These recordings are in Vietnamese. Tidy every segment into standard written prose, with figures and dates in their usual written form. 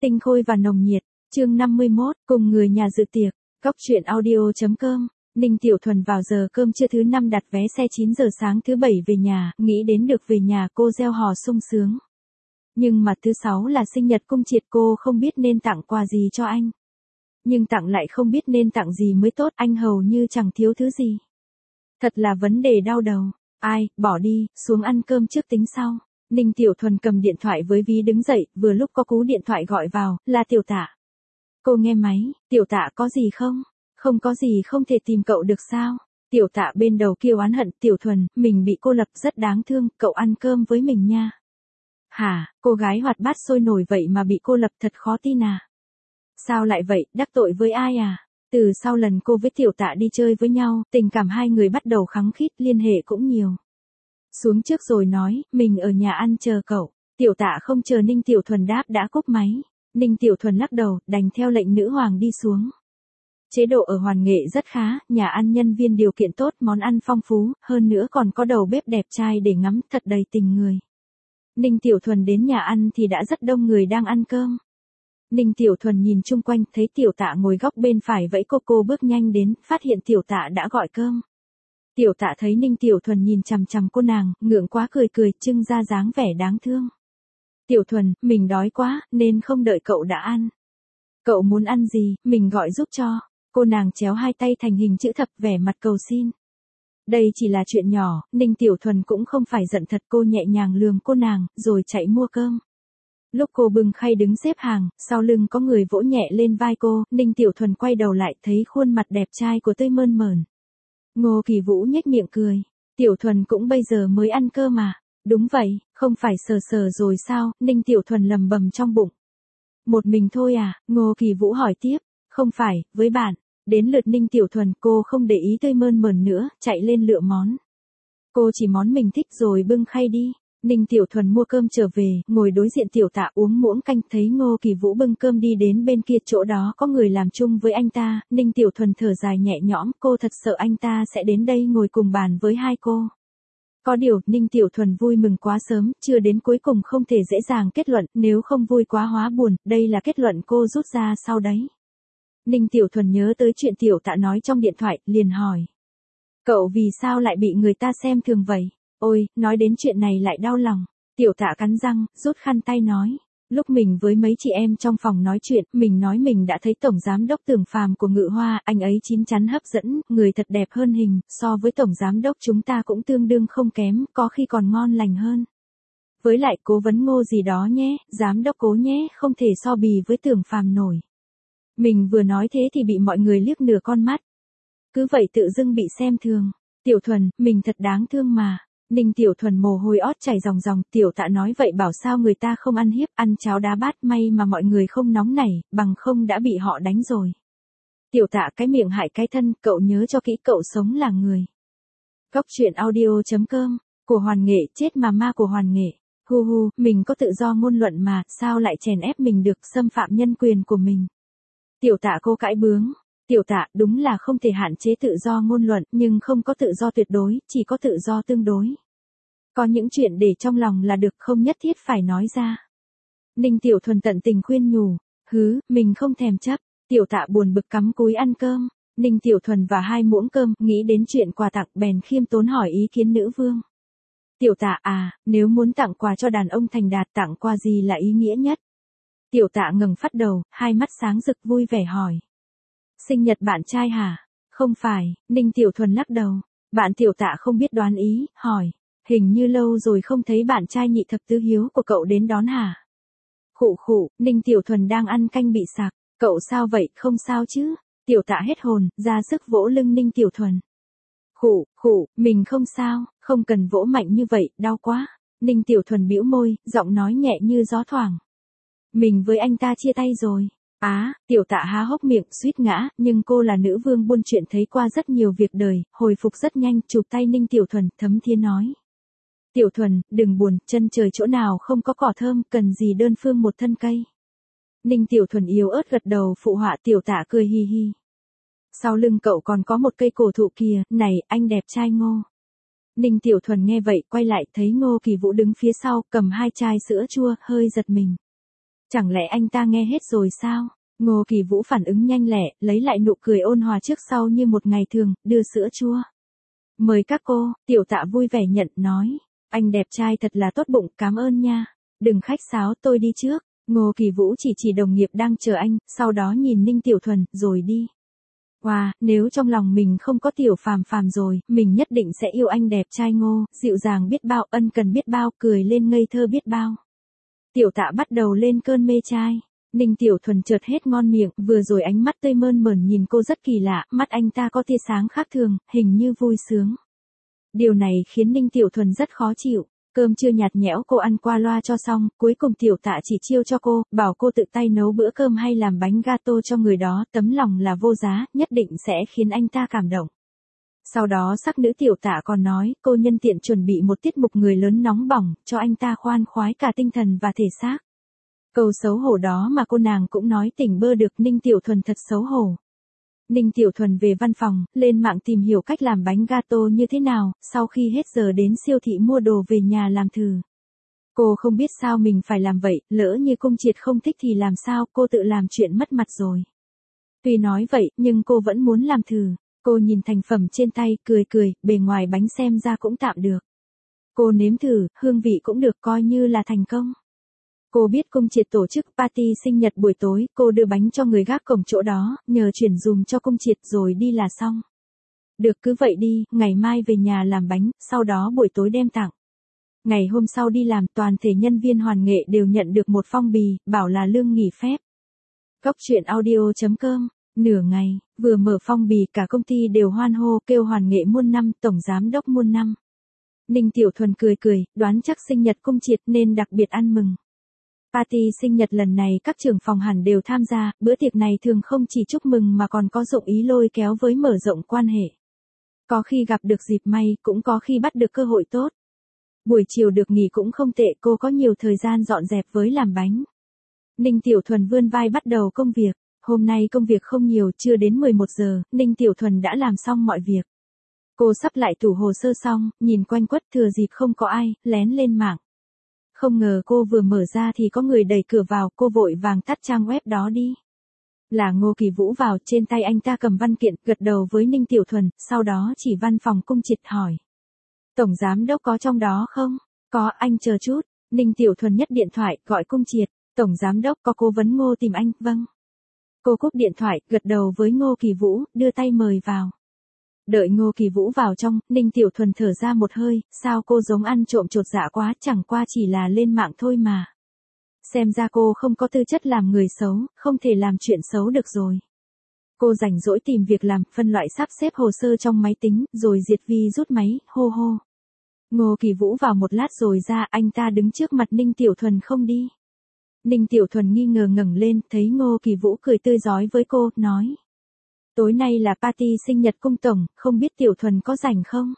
Tinh khôi và nồng nhiệt, chương 51, cùng người nhà dự tiệc, góc truyện audio.com. Ninh Tiểu Thuần vào giờ cơm trưa thứ 5 đặt vé xe 9 giờ sáng thứ 7 về nhà, nghĩ đến được về nhà cô reo hò sung sướng. Nhưng mà thứ 6 là sinh nhật Cung Triệt, cô không biết nên tặng quà gì cho anh. Nhưng tặng lại không biết nên tặng gì mới tốt, anh hầu như chẳng thiếu thứ gì. Thật là vấn đề đau đầu. Ai, bỏ đi, xuống ăn cơm trước tính sau. Ninh Tiểu Thuần cầm điện thoại với ví đứng dậy, vừa lúc có cú điện thoại gọi vào, là Tiểu Tạ. Cô nghe máy, Tiểu Tạ có gì không? Không có gì, không thể tìm cậu được sao? Tiểu Tạ bên đầu kia oán hận, Tiểu Thuần, mình bị cô lập rất đáng thương, cậu ăn cơm với mình nha. Hả, cô gái hoạt bát sôi nổi vậy mà bị cô lập thật khó tin à? Sao lại vậy, đắc tội với ai à? Từ sau lần cô với Tiểu Tạ đi chơi với nhau, tình cảm hai người bắt đầu khăng khít, liên hệ cũng nhiều. Xuống trước rồi nói, mình ở nhà ăn chờ cậu. Tiểu Tạ không chờ Ninh Tiểu Thuần đáp đã cúp máy. Ninh Tiểu Thuần lắc đầu, đành theo lệnh nữ hoàng đi xuống. Chế độ ở Hoàn Nghệ rất khá, nhà ăn nhân viên điều kiện tốt, món ăn phong phú, hơn nữa còn có đầu bếp đẹp trai để ngắm, thật đầy tình người. Ninh Tiểu Thuần đến nhà ăn thì đã rất đông người đang ăn cơm. Ninh Tiểu Thuần nhìn chung quanh, thấy Tiểu Tạ ngồi góc bên phải vẫy cô bước nhanh đến, phát hiện Tiểu Tạ đã gọi cơm. Tiểu Tạ thấy Ninh Tiểu Thuần nhìn chằm chằm cô nàng, ngượng quá cười, trưng ra dáng vẻ đáng thương. Tiểu Thuần, mình đói quá, nên không đợi cậu đã ăn. Cậu muốn ăn gì, mình gọi giúp cho. Cô nàng chéo hai tay thành hình chữ thập, vẻ mặt cầu xin. Đây chỉ là chuyện nhỏ, Ninh Tiểu Thuần cũng không phải giận thật, cô nhẹ nhàng lườm cô nàng, rồi chạy mua cơm. Lúc cô bưng khay đứng xếp hàng, sau lưng có người vỗ nhẹ lên vai cô, Ninh Tiểu Thuần quay đầu lại thấy khuôn mặt đẹp trai của Tây Mơn Mởn. Ngô Kỳ Vũ nhếch miệng cười. Tiểu Thuần cũng bây giờ mới ăn cơm mà. Đúng vậy, không phải sờ rồi sao, Ninh Tiểu Thuần lầm bầm trong bụng. Một mình thôi à, Ngô Kỳ Vũ hỏi tiếp. Không phải, với bạn. Đến lượt Ninh Tiểu Thuần, cô không để ý Tây Mơn Mởn nữa, chạy lên lựa món. Cô chỉ món mình thích rồi bưng khay đi. Ninh Tiểu Thuần mua cơm trở về, ngồi đối diện Tiểu Tạ uống muỗng canh, thấy Ngô Kỳ Vũ bưng cơm đi đến bên kia, chỗ đó có người làm chung với anh ta, Ninh Tiểu Thuần thở dài nhẹ nhõm, cô thật sợ anh ta sẽ đến đây ngồi cùng bàn với hai cô. Có điều, Ninh Tiểu Thuần vui mừng quá sớm, chưa đến cuối cùng không thể dễ dàng kết luận, nếu không vui quá hóa buồn, đây là kết luận cô rút ra sau đấy. Ninh Tiểu Thuần nhớ tới chuyện Tiểu Tạ nói trong điện thoại, liền hỏi. Cậu vì sao lại bị người ta xem thường vậy? Ôi, nói đến chuyện này lại đau lòng. Tiểu Tạ cắn răng, rút khăn tay nói. Lúc mình với mấy chị em trong phòng nói chuyện, mình nói mình đã thấy Tổng Giám đốc Tưởng Phàm của Ngự Hoa, anh ấy chín chắn hấp dẫn, người thật đẹp hơn hình, so với Tổng Giám đốc chúng ta cũng tương đương không kém, có khi còn ngon lành hơn. Với lại cố vấn Ngô gì đó nhé, Giám đốc Cố nhé, không thể so bì với Tưởng Phàm nổi. Mình vừa nói thế thì bị mọi người liếc nửa con mắt. Cứ vậy tự dưng bị xem thường. Tiểu Thuần, mình thật đáng thương mà. Ninh Tiểu Thuần mồ hôi ót chảy ròng, Tiểu Tạ nói vậy bảo sao người ta không ăn hiếp, ăn cháo đá bát, may mà mọi người không nóng nảy, bằng không đã bị họ đánh rồi. Tiểu Tạ cái miệng hại cái thân, cậu nhớ cho kỹ, cậu sống là người. Góc truyện audio.com, của Hoàn Nghệ, chết mà ma của Hoàn Nghệ. Hu, mình có tự do ngôn luận mà, sao lại chèn ép mình được, xâm phạm nhân quyền của mình. Tiểu Tạ cô cãi bướng. Tiểu Tạ, đúng là không thể hạn chế tự do ngôn luận, nhưng không có tự do tuyệt đối, chỉ có tự do tương đối. Có những chuyện để trong lòng là được, không nhất thiết phải nói ra. Ninh Tiểu Thuần tận tình khuyên nhủ. Mình không thèm chấp. Tiểu Tạ buồn bực cắm cúi ăn cơm. Ninh Tiểu Thuần và 2 muỗng cơm, nghĩ đến chuyện quà tặng, bèn khiêm tốn hỏi ý kiến nữ vương. Tiểu Tạ à, nếu muốn tặng quà cho đàn ông thành đạt, tặng quà gì là ý nghĩa nhất? Tiểu Tạ ngẩng phát đầu, hai mắt sáng rực vui vẻ hỏi. Sinh nhật bạn trai hả? Không phải, Ninh Tiểu Thuần lắc đầu. Bạn Tiểu Tạ không biết đoán ý, hỏi. Hình như lâu rồi không thấy bạn trai nhị thập tứ hiếu của cậu đến đón hả? Khụ, Ninh Tiểu Thuần đang ăn canh bị sặc. Cậu sao vậy, không sao chứ? Tiểu Tạ hết hồn, ra sức vỗ lưng Ninh Tiểu Thuần. Khụ, mình không sao, không cần vỗ mạnh như vậy, đau quá. Ninh Tiểu Thuần bĩu môi, giọng nói nhẹ như gió thoảng. Mình với anh ta chia tay rồi. Tiểu Tạ há hốc miệng, suýt ngã, nhưng cô là nữ vương buôn chuyện, thấy qua rất nhiều việc đời, hồi phục rất nhanh, chụp tay Ninh Tiểu Thuần, thấm thía nói. Tiểu Thuần, đừng buồn, chân trời chỗ nào không có cỏ thơm, cần gì đơn phương một thân cây. Ninh Tiểu Thuần yếu ớt gật đầu phụ họa. Tiểu Tạ cười hi hi. Sau lưng cậu còn có một cây cổ thụ kìa, này, anh đẹp trai Ngô. Ninh Tiểu Thuần nghe vậy, quay lại, thấy Ngô Kỳ Vũ đứng phía sau, cầm 2 chai sữa chua, hơi giật mình. Chẳng lẽ anh ta nghe hết rồi sao? Ngô Kỳ Vũ phản ứng nhanh lẹ, lấy lại nụ cười ôn hòa trước sau như một ngày thường, đưa sữa chua. Mời các cô, Tiểu Tạ vui vẻ nhận, nói. Anh đẹp trai thật là tốt bụng, cảm ơn nha. Đừng khách sáo, tôi đi trước. Ngô Kỳ Vũ chỉ đồng nghiệp đang chờ anh, sau đó nhìn Ninh Tiểu Thuần, rồi đi. Wow, nếu trong lòng mình không có Tiểu Phàm Phàm rồi, mình nhất định sẽ yêu anh đẹp trai Ngô, dịu dàng biết bao, ân cần biết bao, cười lên ngây thơ biết bao. Tiểu Tạ bắt đầu lên cơn mê trai. Ninh Tiểu Thuần chợt hết ngon miệng, vừa rồi ánh mắt tươi mơn mởn nhìn cô rất kỳ lạ, mắt anh ta có tia sáng khác thường, hình như vui sướng. Điều này khiến Ninh Tiểu Thuần rất khó chịu. Cơm trưa nhạt nhẽo cô ăn qua loa cho xong, cuối cùng Tiểu Tạ chỉ chiêu cho cô, bảo cô tự tay nấu bữa cơm hay làm bánh gato cho người đó, tấm lòng là vô giá, nhất định sẽ khiến anh ta cảm động. Sau đó sắc nữ Tiểu Tạ còn nói, cô nhân tiện chuẩn bị một tiết mục người lớn nóng bỏng, cho anh ta khoan khoái cả tinh thần và thể xác. Câu xấu hổ đó mà cô nàng cũng nói tỉnh bơ được, Ninh Tiểu Thuần thật xấu hổ. Ninh Tiểu Thuần về văn phòng, lên mạng tìm hiểu cách làm bánh gato như thế nào, sau khi hết giờ đến siêu thị mua đồ về nhà làm thử. Cô không biết sao mình phải làm vậy, lỡ như Cung Triệt không thích thì làm sao, cô tự làm chuyện mất mặt rồi. Tuy nói vậy, nhưng cô vẫn muốn làm thử. Cô nhìn thành phẩm trên tay, cười, bề ngoài bánh xem ra cũng tạm được. Cô nếm thử, hương vị cũng được, coi như là thành công. Cô biết Cung Triệt tổ chức party sinh nhật buổi tối, cô đưa bánh cho người gác cổng chỗ đó, nhờ chuyển dùm cho Cung Triệt rồi đi là xong. Được cứ vậy đi, ngày mai về nhà làm bánh, sau đó buổi tối đem tặng. Ngày hôm sau đi làm, toàn thể nhân viên hoàn nghệ đều nhận được một phong bì, bảo là lương nghỉ phép. Góc truyện audio.com. Nửa ngày, vừa mở phong bì cả công ty đều hoan hô, kêu hoàn nghệ muôn năm, tổng giám đốc muôn năm. Ninh Tiểu Thuần cười, đoán chắc sinh nhật Cung Triệt nên đặc biệt ăn mừng. Party sinh nhật lần này các trưởng phòng hẳn đều tham gia, bữa tiệc này thường không chỉ chúc mừng mà còn có dụng ý lôi kéo với mở rộng quan hệ. Có khi gặp được dịp may, cũng có khi bắt được cơ hội tốt. Buổi chiều được nghỉ cũng không tệ, cô có nhiều thời gian dọn dẹp với làm bánh. Ninh Tiểu Thuần vươn vai bắt đầu công việc. Hôm nay công việc không nhiều, chưa đến 11 giờ, Ninh Tiểu Thuần đã làm xong mọi việc. Cô sắp lại tủ hồ sơ xong, nhìn quanh quất thừa dịp không có ai, lén lên mạng. Không ngờ cô vừa mở ra thì có người đẩy cửa vào, cô vội vàng tắt trang web đó đi. Là Ngô Kỳ Vũ vào, trên tay anh ta cầm văn kiện, gật đầu với Ninh Tiểu Thuần, sau đó chỉ văn phòng Cung Triệt hỏi. Tổng giám đốc có trong đó không? Có, anh chờ chút. Ninh Tiểu Thuần nhất điện thoại, gọi Cung Triệt. Tổng giám đốc có cố vấn Ngô tìm anh, vâng. Cô cúp điện thoại, gật đầu với Ngô Kỳ Vũ, đưa tay mời vào. Đợi Ngô Kỳ Vũ vào trong, Ninh Tiểu Thuần thở ra một hơi, sao cô giống ăn trộm chột dạ quá, chẳng qua chỉ là lên mạng thôi mà. Xem ra cô không có tư chất làm người xấu, không thể làm chuyện xấu được rồi. Cô rảnh rỗi tìm việc làm, phân loại sắp xếp hồ sơ trong máy tính, rồi diệt vi rút máy, hô. Ngô Kỳ Vũ vào một lát rồi ra, anh ta đứng trước mặt Ninh Tiểu Thuần không đi. Ninh Tiểu Thuần nghi ngờ ngẩng lên, thấy Ngô Kỳ Vũ cười tươi rói với cô, nói. Tối nay là party sinh nhật Cung tổng, không biết Tiểu Thuần có rảnh không?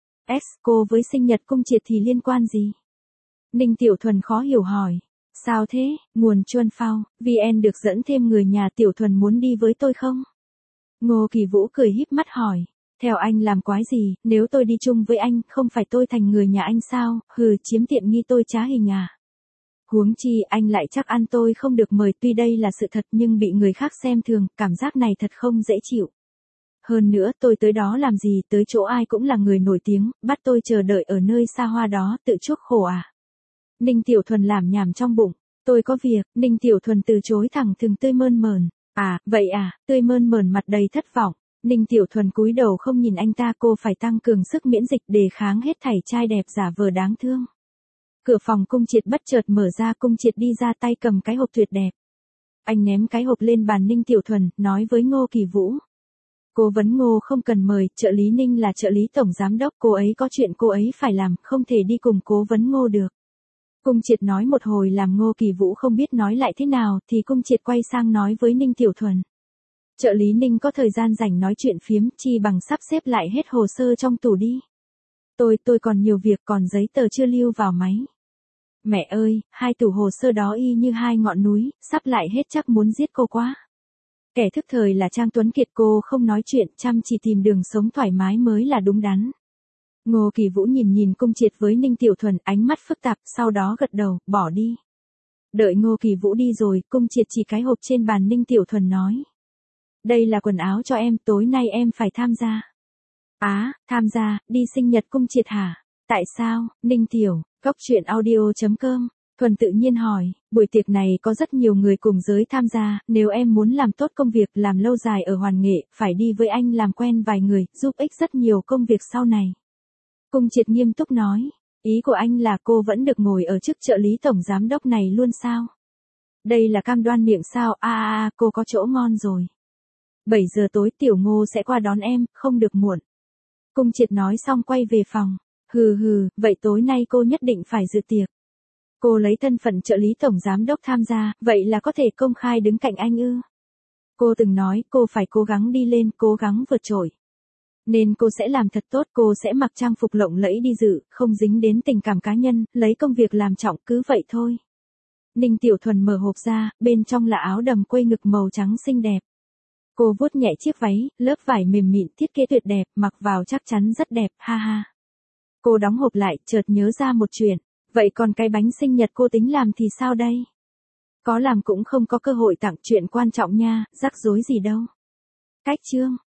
Cô với sinh nhật Cung Triệt thì liên quan gì? Ninh Tiểu Thuần khó hiểu hỏi. Sao thế, nguồn Chuân Phao, VN được dẫn thêm người nhà Tiểu Thuần muốn đi với tôi không? Ngô Kỳ Vũ cười híp mắt hỏi. Theo anh làm quái gì, nếu tôi đi chung với anh, không phải tôi thành người nhà anh sao, chiếm tiện nghi tôi trá hình à? Huống chi anh lại chắc ăn tôi không được mời, tuy đây là sự thật nhưng bị người khác xem thường, cảm giác này thật không dễ chịu. Hơn nữa tôi tới đó làm gì, tới chỗ ai cũng là người nổi tiếng, bắt tôi chờ đợi ở nơi xa hoa đó, tự chuốc khổ à? Ninh Tiểu Thuần làm nhảm trong bụng, tôi có việc. Ninh Tiểu Thuần từ chối thẳng thừng, tươi mơn mởn. À, vậy à, tươi mơn mởn mặt đầy thất vọng. Ninh Tiểu Thuần cúi đầu không nhìn anh ta, cô phải tăng cường sức miễn dịch đề kháng hết thảy trai đẹp giả vờ đáng thương. Cửa phòng Cung Triệt bất chợt mở ra, Cung Triệt đi ra, tay cầm cái hộp tuyệt đẹp. Anh ném cái hộp lên bàn Ninh Tiểu Thuần, nói với Ngô Kỳ Vũ. Cố vấn Ngô không cần mời, trợ lý Ninh là trợ lý tổng giám đốc, cô ấy có chuyện cô ấy phải làm, không thể đi cùng cố vấn Ngô được. Cung Triệt nói một hồi làm Ngô Kỳ Vũ không biết nói lại thế nào, thì Cung Triệt quay sang nói với Ninh Tiểu Thuần. Trợ lý Ninh có thời gian rảnh nói chuyện phiếm, chi bằng sắp xếp lại hết hồ sơ trong tủ đi. Tôi còn nhiều việc, còn giấy tờ chưa lưu vào máy. Mẹ ơi, hai tủ hồ sơ đó y như hai ngọn núi, sắp lại hết chắc muốn giết cô quá. Kẻ thức thời là Trang Tuấn Kiệt, cô không nói chuyện, chăm chỉ tìm đường sống thoải mái mới là đúng đắn. Ngô Kỳ Vũ nhìn Cung Triệt với Ninh Tiểu Thuần, ánh mắt phức tạp, sau đó gật đầu, bỏ đi. Đợi Ngô Kỳ Vũ đi rồi, Cung Triệt chỉ cái hộp trên bàn Ninh Tiểu Thuần nói. Đây là quần áo cho em, tối nay em phải tham gia. Tham gia, đi sinh nhật Cung Triệt hả? Tại sao, Ninh Tiểu, Góc Chuyện Audio.com. Thuần tự nhiên hỏi, buổi tiệc này có rất nhiều người cùng giới tham gia, nếu em muốn làm tốt công việc làm lâu dài ở Hoàn Nghệ, phải đi với anh làm quen vài người, giúp ích rất nhiều công việc sau này. Cung Triệt nghiêm túc nói, ý của anh là cô vẫn được ngồi ở chức trợ lý tổng giám đốc này luôn sao? Đây là cam đoan miệng sao? Cô có chỗ ngon rồi. 7 giờ tối Tiểu Ngô sẽ qua đón em, không được muộn. Cung Triệt nói xong quay về phòng. Vậy tối nay cô nhất định phải dự tiệc. Cô lấy thân phận trợ lý tổng giám đốc tham gia, vậy là có thể công khai đứng cạnh anh ư? Cô từng nói cô phải cố gắng đi lên, cố gắng vượt trội. Nên cô sẽ làm thật tốt, cô sẽ mặc trang phục lộng lẫy đi dự, không dính đến tình cảm cá nhân, lấy công việc làm trọng, cứ vậy thôi. Ninh Tiểu Thuần mở hộp ra, bên trong là áo đầm quây ngực màu trắng xinh đẹp. Cô vuốt nhẹ chiếc váy, lớp vải mềm mịn thiết kế tuyệt đẹp, mặc vào chắc chắn rất đẹp, ha ha. Cô đóng hộp lại, chợt nhớ ra một chuyện. Vậy còn cái bánh sinh nhật cô tính làm thì sao đây? Có làm cũng không có cơ hội tặng, chuyện quan trọng nha, rắc rối gì đâu. Cách chương.